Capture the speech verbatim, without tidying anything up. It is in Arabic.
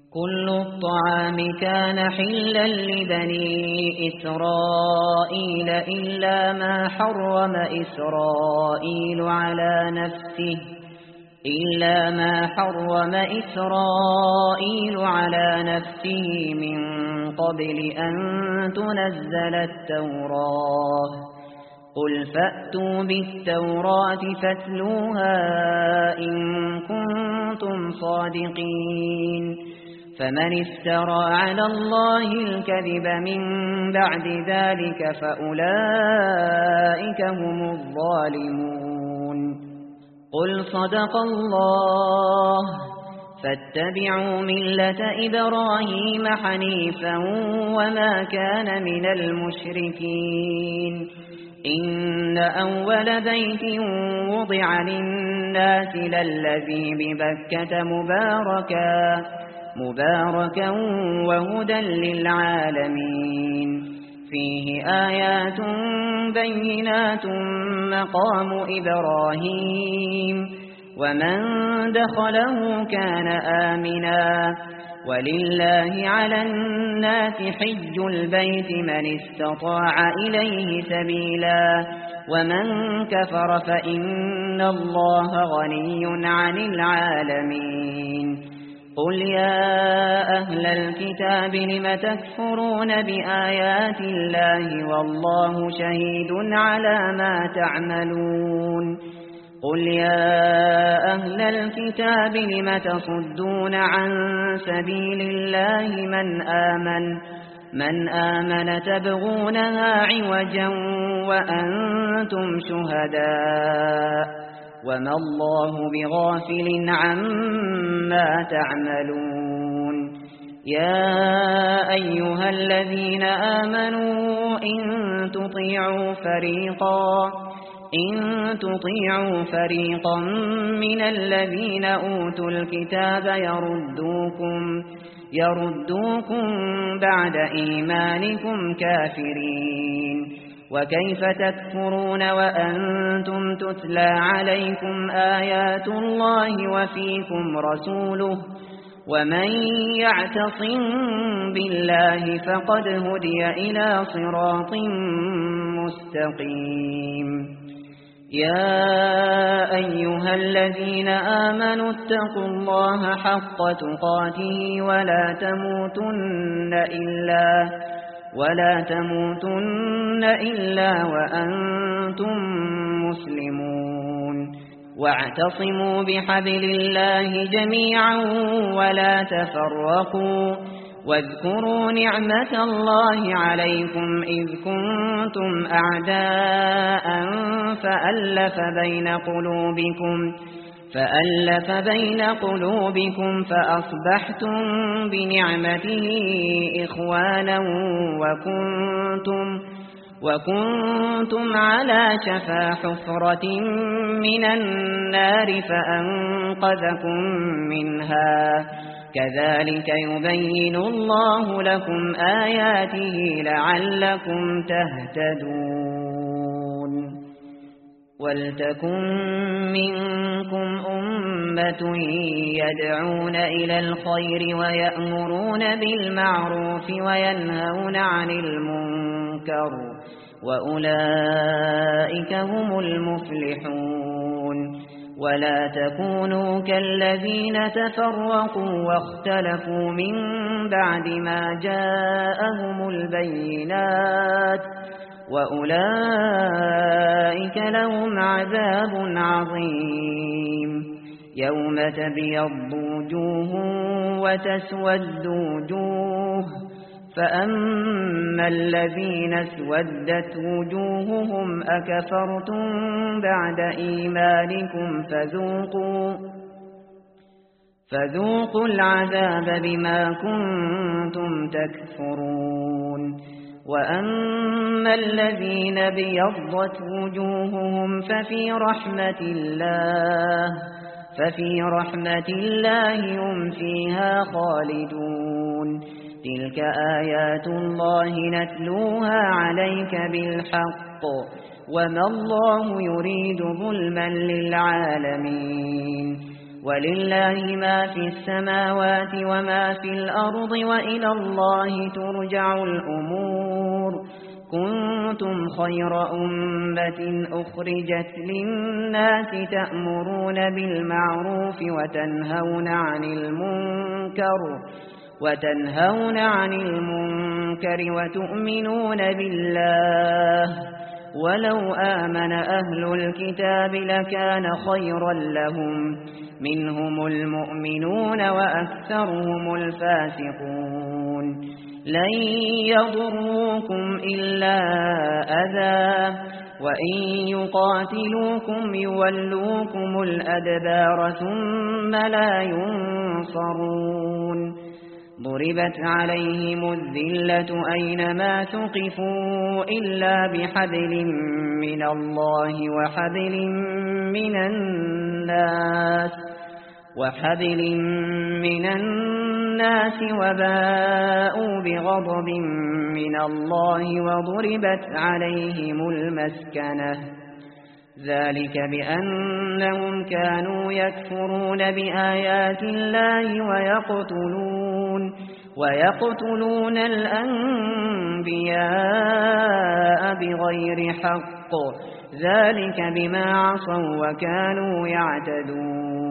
كل الطعام كان حلا لبني إسرائيل إلا ما حرم إسرائيل على نفسه إلا ما حرم إسرائيل على نفسه من قبل أن تنزل التوراة قل فأتوا بالتوراة فاتلوها إن كنتم صادقين فمن افترى على الله الكذب من بعد ذلك فأولئك هم الظالمون قل صدق الله فاتبعوا ملة إبراهيم حنيفا وما كان من المشركين إن أول بيت وضع للناس للذي ببكة مباركا مباركا وهدى للعالمين فيه آيات بينات مقام إبراهيم ومن دخله كان آمنا ولله على الناس حج البيت من استطاع إليه سبيلا ومن كفر فإن الله غني عن العالمين قل يا أهل الكتاب لم تكفرون بآيات الله والله شهيد على ما تعملون قل يا أهل الكتاب لم تصدون عن سبيل الله من آمن من آمن تبغونها عوجا وأنتم شهداء وما الله بغافل عما تعملون يا أيها الذين آمنوا إن تطيعوا فريقا إن تطيعوا فريقا من الذين أوتوا الكتاب يردوكم يردوكم بعد إيمانكم كافرين وكيف تكفرون وأنتم تتلى عليكم آيات الله وفيكم رسوله ومن يعتصم بالله فقد هدي إلى صراط مستقيم يا أيها الذين آمنوا اتقوا الله حق تقاته ولا تموتن إلا ولا تموتن إلا وأنتم مسلمون واعتصموا بحبل الله جميعا ولا تفرقوا واذكروا نعمة الله عليكم إذ كنتم أعداء فألف بين قلوبكم فألف بين قلوبكم فأصبحتم بنعمته إخوانا وكنتم وكنتم على شفا حفرة من النار فأنقذكم منها كذلك يبين الله لكم آياته لعلكم تهتدون ولتكن منكم أمة يدعون إلى الخير ويأمرون بالمعروف وينهون عن المنكر وأولئك هم المفلحون ولا تكونوا كالذين تفرقوا واختلفوا من بعد ما جاءهم البينات وأولئك لهم عذاب عظيم يوم تبيض وجوه وتسود وجوه فأما الذين اسودت وجوههم أكفرتم بعد إيمانكم فذوقوا فذوقوا العذاب بما كنتم تكفرون وأما الذين بيضت وجوههم ففي رحمة الله ففي رحمة الله هم فيها خالدون تلك آيات الله نتلوها عليك بالحق وما الله يريد ظلما للعالمين ولله ما في السماوات وما في الأرض وإلى الله ترجع الأمور كنتم خير أمة أخرجت للناس تأمرون بالمعروف وتنهون عن المنكر وتنهون عن المنكر وتؤمنون بالله ولو آمن أهل الكتاب لكان خيرا لهم منهم المؤمنون وأكثرهم الفاسقون لن يضروكم إلا أذى وإن يقاتلوكم يولوكم الأدبار ثم لا ينصرون ضربت عليهم الذلة أينما ثقفوا إلا بحبل من الله وحبل من الناس وحبل من الناس وباءوا بغضب من الله وضربت عليهم المسكنة ذلك بأنهم كانوا يكفرون بآيات الله ويقتلون ويقتلون الأنبياء بغير حق ذلك بما عصوا وكانوا يعتدون